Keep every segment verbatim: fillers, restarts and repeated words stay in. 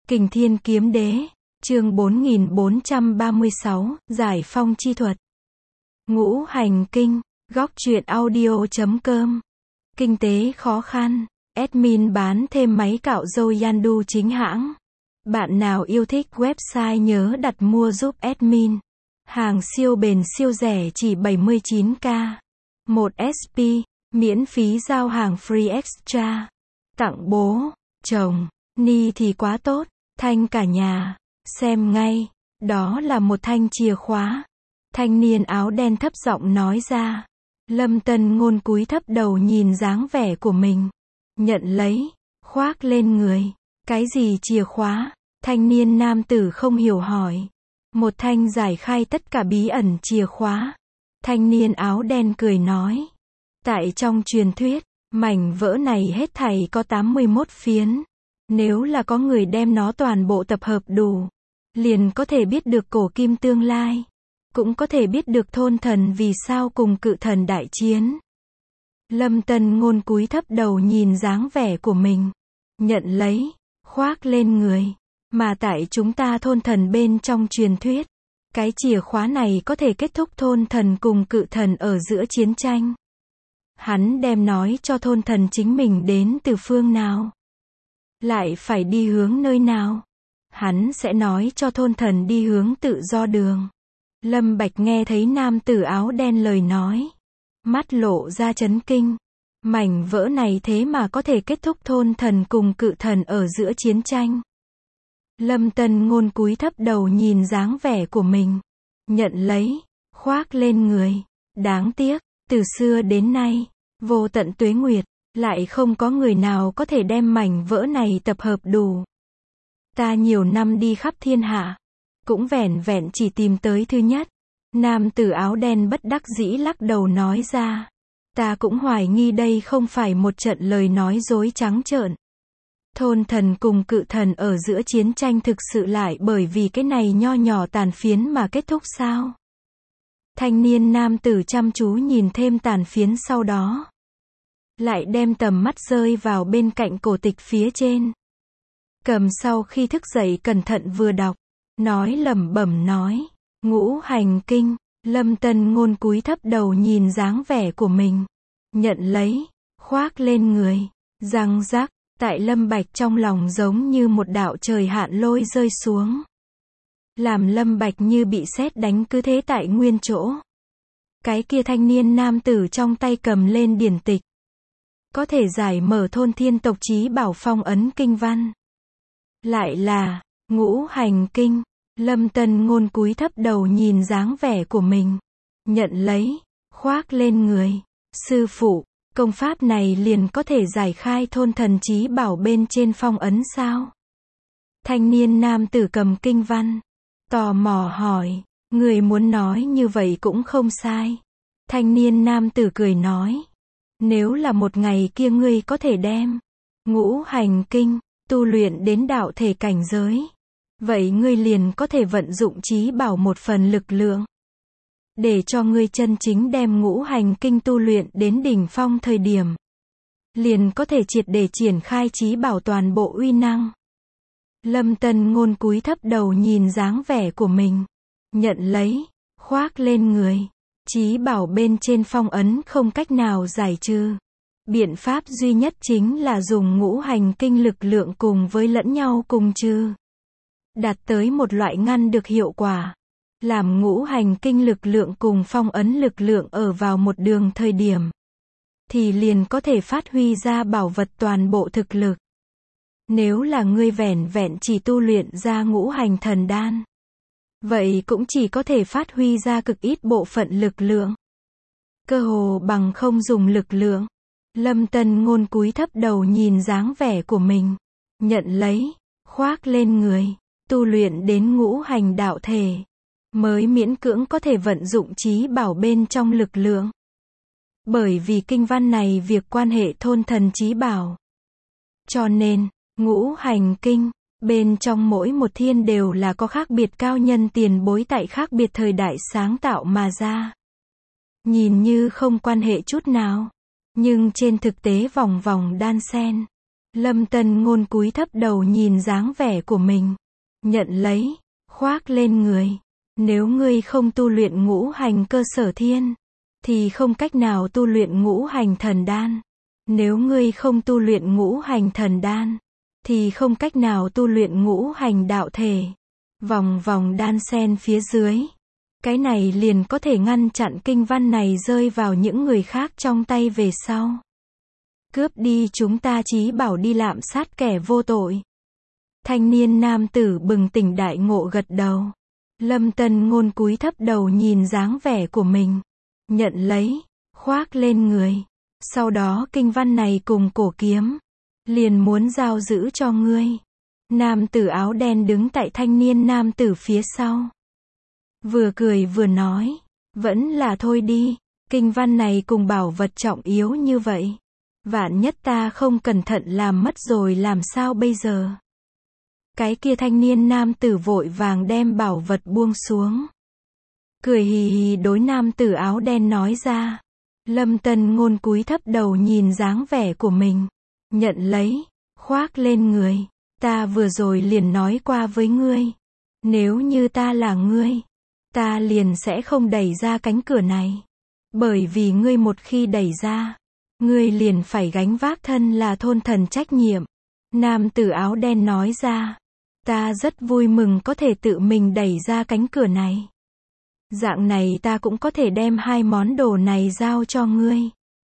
Kình Thiên Kiếm Đế, chương bốn nghìn bốn trăm ba mươi sáu, Giải Phong Chi Thuật. Ngũ Hành Kinh, góc truyện audio chấm com. Kinh tế khó khăn, admin bán thêm máy cạo râu Yandu chính hãng. Bạn nào yêu thích website nhớ đặt mua giúp admin. Hàng siêu bền siêu rẻ chỉ bảy mươi chín k. một ét pê, miễn phí giao hàng free extra. Tặng bố, chồng, ni thì quá tốt, thanh cả nhà. Xem ngay, đó là một thanh chìa khóa. Thanh niên áo đen thấp giọng nói ra. Lâm Tân Ngôn cúi thấp đầu nhìn dáng vẻ của mình. Nhận lấy, khoác lên người. Cái gì chìa khóa? Thanh niên nam tử không hiểu hỏi. Một thanh giải khai tất cả bí ẩn chìa khóa. Thanh niên áo đen cười nói. Tại trong truyền thuyết, mảnh vỡ này hết thảy có tám mươi mốt phiến. Nếu là có người đem nó toàn bộ tập hợp đủ, liền có thể biết được cổ kim tương lai. Cũng có thể biết được thôn thần vì sao cùng cự thần đại chiến. Lâm Tân Ngôn cúi thấp đầu nhìn dáng vẻ của mình. Nhận lấy, khoác lên người. Mà tại chúng ta thôn thần bên trong truyền thuyết, cái chìa khóa này có thể kết thúc thôn thần cùng cự thần ở giữa chiến tranh. Hắn đem nói cho thôn thần chính mình đến từ phương nào, lại phải đi hướng nơi nào. Hắn sẽ nói cho thôn thần đi hướng tự do đường. Lâm Bạch nghe thấy nam tử áo đen lời nói, mắt lộ ra chấn kinh. Mảnh vỡ này thế mà có thể kết thúc thôn thần cùng cự thần ở giữa chiến tranh. Lâm Tân Ngôn cúi thấp đầu nhìn dáng vẻ của mình. Nhận lấy, khoác lên người. Đáng tiếc, từ xưa đến nay, vô tận tuế nguyệt, lại không có người nào có thể đem mảnh vỡ này tập hợp đủ. Ta nhiều năm đi khắp thiên hạ, cũng vẻn vẹn chỉ tìm tới thứ nhất. Nam tử áo đen bất đắc dĩ lắc đầu nói ra. Ta cũng hoài nghi đây không phải một trận lời nói dối trắng trợn. Thôn thần cùng cự thần ở giữa chiến tranh thực sự lại bởi vì cái này nho nhỏ tàn phiến mà kết thúc sao? Thanh niên nam tử chăm chú nhìn thêm tàn phiến sau đó. Lại đem tầm mắt rơi vào bên cạnh cổ tịch phía trên. Cầm sau khi thức dậy cẩn thận vừa đọc. Nói lẩm bẩm nói. Ngũ Hành Kinh. Lâm Tân Ngôn cúi thấp đầu nhìn dáng vẻ của mình. Nhận lấy, khoác lên người. Răng rắc, tại Lâm Bạch trong lòng giống như một đạo trời hạn lôi rơi xuống. Làm Lâm Bạch như bị sét đánh cứ thế tại nguyên chỗ. Cái kia thanh niên nam tử trong tay cầm lên điển tịch. Có thể giải mở thôn thiên tộc chí bảo phong ấn kinh văn. Lại là, Ngũ Hành Kinh. Lâm Tân Ngôn cúi thấp đầu nhìn dáng vẻ của mình. Nhận lấy, khoác lên người. Sư phụ, công pháp này liền có thể giải khai thôn thần chí bảo bên trên phong ấn sao? Thanh niên nam tử cầm kinh văn. Tò mò hỏi. Người muốn nói như vậy cũng không sai. Thanh niên nam tử cười nói. Nếu là một ngày kia ngươi có thể đem Ngũ Hành Kinh tu luyện đến đạo thể cảnh giới, vậy ngươi liền có thể vận dụng chí bảo một phần lực lượng, để cho ngươi chân chính đem Ngũ Hành Kinh tu luyện đến đỉnh phong thời điểm, liền có thể triệt để triển khai chí bảo toàn bộ uy năng. Lâm Tân Ngôn cúi thấp đầu nhìn dáng vẻ của mình. Nhận lấy, khoác lên người. Chí bảo bên trên phong ấn không cách nào giải trừ. Biện pháp duy nhất chính là dùng Ngũ Hành Kinh lực lượng cùng với lẫn nhau cùng trừ. Đạt tới một loại ngăn được hiệu quả. Làm Ngũ Hành Kinh lực lượng cùng phong ấn lực lượng ở vào một đường thời điểm, thì liền có thể phát huy ra bảo vật toàn bộ thực lực. Nếu là ngươi vẻn vẹn chỉ tu luyện ra Ngũ Hành Thần Đan, vậy cũng chỉ có thể phát huy ra cực ít bộ phận lực lượng. Cơ hồ bằng không dùng lực lượng. Lâm Tân Ngôn cúi thấp đầu nhìn dáng vẻ của mình. Nhận lấy, khoác lên người. Tu luyện đến ngũ hành đạo thể, mới miễn cưỡng có thể vận dụng chí bảo bên trong lực lượng. Bởi vì kinh văn này việc quan hệ thôn thần chí bảo. Cho nên, Ngũ Hành Kinh, bên trong mỗi một thiên đều là có khác biệt cao nhân tiền bối tại khác biệt thời đại sáng tạo mà ra. Nhìn như không quan hệ chút nào, nhưng trên thực tế vòng vòng đan xen. Lâm Tân Ngôn cúi thấp đầu nhìn dáng vẻ của mình. Nhận lấy, khoác lên người. Nếu ngươi không tu luyện ngũ hành cơ sở thiên, thì không cách nào tu luyện ngũ hành thần đan. Nếu ngươi không tu luyện ngũ hành thần đan, thì không cách nào tu luyện ngũ hành đạo thể. Vòng vòng đan sen phía dưới. Cái này liền có thể ngăn chặn kinh văn này rơi vào những người khác trong tay về sau. Cướp đi chúng ta chí bảo đi lạm sát kẻ vô tội. Thanh niên nam tử bừng tỉnh đại ngộ gật đầu. Lâm Tân Ngôn cúi thấp đầu nhìn dáng vẻ của mình. Nhận lấy, khoác lên người. Sau đó kinh văn này cùng cổ kiếm, liền muốn giao giữ cho ngươi. Nam tử áo đen đứng tại thanh niên nam tử phía sau. Vừa cười vừa nói, vẫn là thôi đi, kinh văn này cùng bảo vật trọng yếu như vậy. Vạn nhất ta không cẩn thận làm mất rồi làm sao bây giờ? Cái kia thanh niên nam tử vội vàng đem bảo vật buông xuống. Cười hì hì đối nam tử áo đen nói ra. Lâm Tân Ngôn cúi thấp đầu nhìn dáng vẻ của mình. Nhận lấy, khoác lên người. Ta vừa rồi liền nói qua với ngươi. Nếu như ta là ngươi, ta liền sẽ không đẩy ra cánh cửa này. Bởi vì ngươi một khi đẩy ra, ngươi liền phải gánh vác thân là thôn thần trách nhiệm. Nam tử áo đen nói ra. Ta rất vui mừng có thể tự mình đẩy ra cánh cửa này. Dạng này ta cũng có thể đem hai món đồ này giao cho ngươi.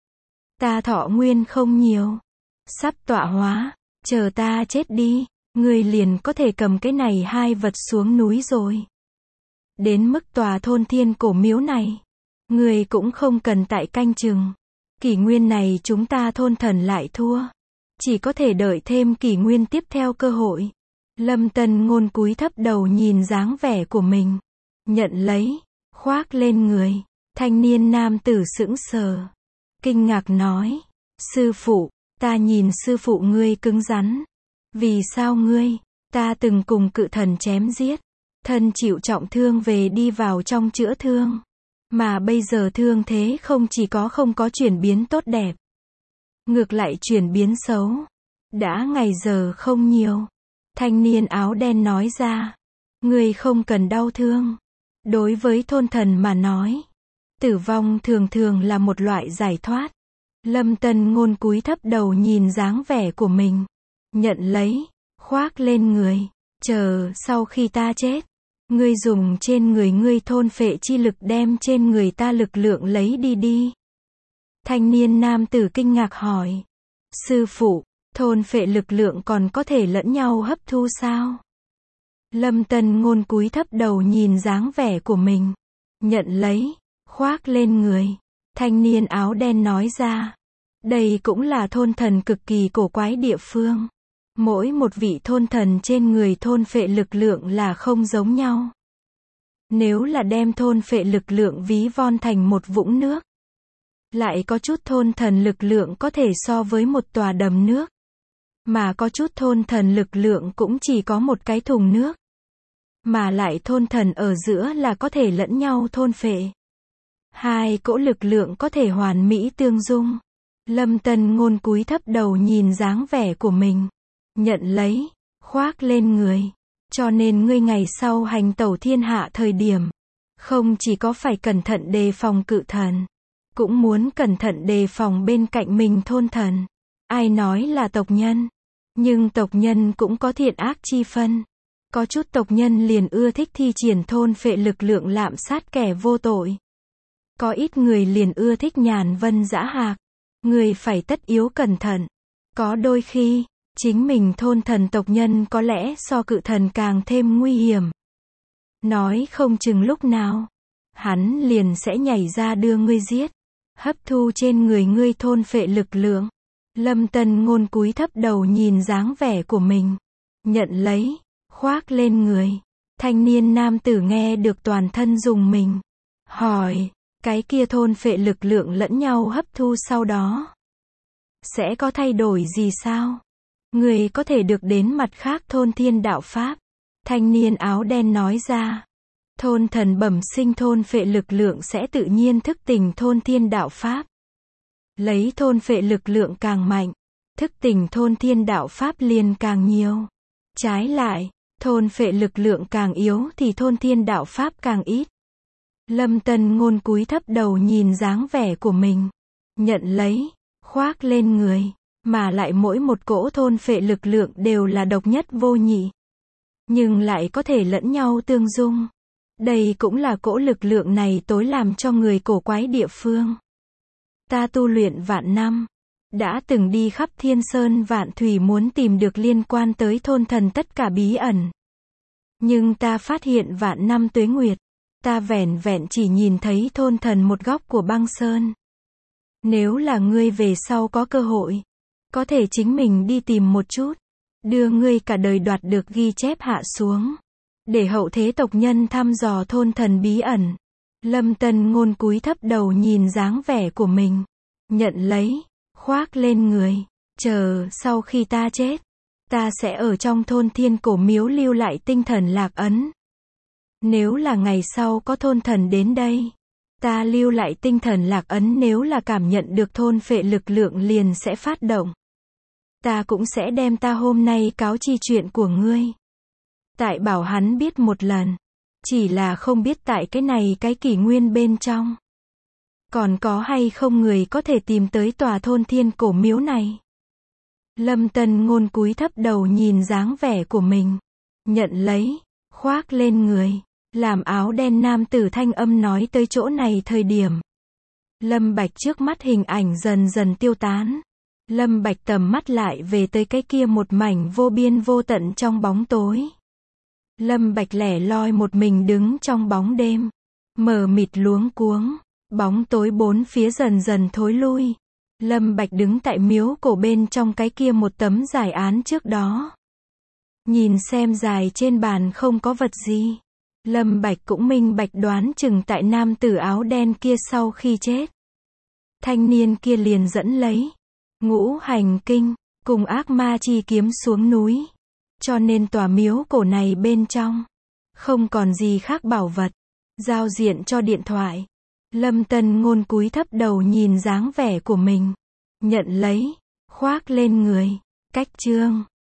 Ta thọ nguyên không nhiều, sắp tọa hóa, chờ ta chết đi, ngươi liền có thể cầm cái này hai vật xuống núi rồi. Đến mức tòa thôn thiên cổ miếu này, ngươi cũng không cần tại canh chừng. Kỷ nguyên này chúng ta thôn thần lại thua, chỉ có thể đợi thêm kỷ nguyên tiếp theo cơ hội. Lâm Tân Ngôn cúi thấp đầu nhìn dáng vẻ của mình. Nhận lấy, khoác lên người. Thanh niên nam tử sững sờ. Kinh ngạc nói. Sư phụ, ta nhìn sư phụ ngươi cứng rắn. Vì sao ngươi, ta từng cùng cự thần chém giết. Thân chịu trọng thương về đi vào trong chữa thương. Mà bây giờ thương thế không chỉ có không có chuyển biến tốt đẹp. Ngược lại chuyển biến xấu. Đã ngày giờ không nhiều. Thanh niên áo đen nói ra. Ngươi không cần đau thương. Đối với thôn thần mà nói, tử vong thường thường là một loại giải thoát. Lâm Tân Ngôn cúi thấp đầu nhìn dáng vẻ của mình. Nhận lấy, khoác lên người. Chờ sau khi ta chết, ngươi dùng trên người ngươi thôn phệ chi lực đem trên người ta lực lượng lấy đi đi. Thanh niên nam tử kinh ngạc hỏi. Sư phụ, thôn phệ lực lượng còn có thể lẫn nhau hấp thu sao? Lâm Tân Ngôn cúi thấp đầu nhìn dáng vẻ của mình. Nhận lấy, khoác lên người. Thanh niên áo đen nói ra. Đây cũng là thôn thần cực kỳ cổ quái địa phương. Mỗi một vị thôn thần trên người thôn phệ lực lượng là không giống nhau. Nếu là đem thôn phệ lực lượng ví von thành một vũng nước, lại có chút thôn thần lực lượng có thể so với một tòa đầm nước. Mà có chút thôn thần lực lượng cũng chỉ có một cái thùng nước. Mà lại thôn thần ở giữa là có thể lẫn nhau thôn phệ. Hai cỗ lực lượng có thể hoàn mỹ tương dung. Lâm Tân Ngôn cúi thấp đầu nhìn dáng vẻ của mình. Nhận lấy, khoác lên người. Cho nên ngươi ngày sau hành tẩu thiên hạ thời điểm, không chỉ có phải cẩn thận đề phòng cự thần, cũng muốn cẩn thận đề phòng bên cạnh mình thôn thần. Ai nói là tộc nhân, nhưng tộc nhân cũng có thiện ác chi phân. Có chút tộc nhân liền ưa thích thi triển thôn phệ lực lượng lạm sát kẻ vô tội. Có ít người liền ưa thích nhàn vân dã hạc. Người phải tất yếu cẩn thận. Có đôi khi, chính mình thôn thần tộc nhân có lẽ so cự thần càng thêm nguy hiểm. Nói không chừng lúc nào, hắn liền sẽ nhảy ra đưa ngươi giết. Hấp thu trên người ngươi thôn phệ lực lượng. Lâm Tân Ngôn cúi thấp đầu nhìn dáng vẻ của mình. Nhận lấy, khoác lên người. Thanh niên nam tử nghe được toàn thân rùng mình. Hỏi, cái kia thôn phệ lực lượng lẫn nhau hấp thu sau đó, sẽ có thay đổi gì sao? Người có thể được đến mặt khác thôn thiên đạo pháp. Thanh niên áo đen nói ra. Thôn thần bẩm sinh thôn phệ lực lượng sẽ tự nhiên thức tỉnh thôn thiên đạo pháp. Lấy thôn phệ lực lượng càng mạnh, thức tỉnh thôn thiên đạo pháp liền càng nhiều. Trái lại, thôn phệ lực lượng càng yếu thì thôn thiên đạo pháp càng ít. Lâm Tân Ngôn cúi thấp đầu nhìn dáng vẻ của mình. Nhận lấy, khoác lên người, mà lại mỗi một cỗ thôn phệ lực lượng đều là độc nhất vô nhị. Nhưng lại có thể lẫn nhau tương dung. Đây cũng là cỗ lực lượng này tối làm cho người cổ quái địa phương. Ta tu luyện vạn năm, đã từng đi khắp thiên sơn vạn thủy muốn tìm được liên quan tới thôn thần tất cả bí ẩn. Nhưng ta phát hiện vạn năm tuế nguyệt, ta vẻn vẹn chỉ nhìn thấy thôn thần một góc của băng sơn. Nếu là ngươi về sau có cơ hội, có thể chính mình đi tìm một chút, đưa ngươi cả đời đoạt được ghi chép hạ xuống, để hậu thế tộc nhân thăm dò thôn thần bí ẩn. Lâm Tân Ngôn cúi thấp đầu nhìn dáng vẻ của mình, nhận lấy, khoác lên người, chờ sau khi ta chết, ta sẽ ở trong thôn thiên cổ miếu lưu lại tinh thần lạc ấn. Nếu là ngày sau có thôn thần đến đây, ta lưu lại tinh thần lạc ấn, nếu là cảm nhận được thôn phệ lực lượng liền sẽ phát động. Ta cũng sẽ đem ta hôm nay cáo chi chuyện của ngươi. Tại bảo hắn biết một lần, chỉ là không biết tại cái này cái kỷ nguyên bên trong, còn có hay không người có thể tìm tới tòa thôn thiên cổ miếu này. Lâm Tân Ngôn cúi thấp đầu nhìn dáng vẻ của mình, nhận lấy, khoác lên người, làm áo đen nam tử thanh âm nói tới chỗ này thời điểm. Lâm Bạch trước mắt hình ảnh dần dần tiêu tán. Lâm Bạch tầm mắt lại về tới cái kia một mảnh vô biên vô tận trong bóng tối. Lâm Bạch lẻ loi một mình đứng trong bóng đêm, mờ mịt luống cuống, bóng tối bốn phía dần dần thối lui. Lâm Bạch đứng tại miếu cổ bên trong cái kia một tấm giải án trước đó. Nhìn xem dài trên bàn không có vật gì. Lâm Bạch cũng minh bạch đoán chừng tại nam tử áo đen kia sau khi chết, thanh niên kia liền dẫn lấy ngũ hành kinh, cùng ác ma chi kiếm xuống núi. Cho nên tòa miếu cổ này bên trong, không còn gì khác bảo vật. Giao diện cho điện thoại. Lâm Tân Ngôn cúi thấp đầu nhìn dáng vẻ của mình, nhận lấy, khoác lên người. Cách chương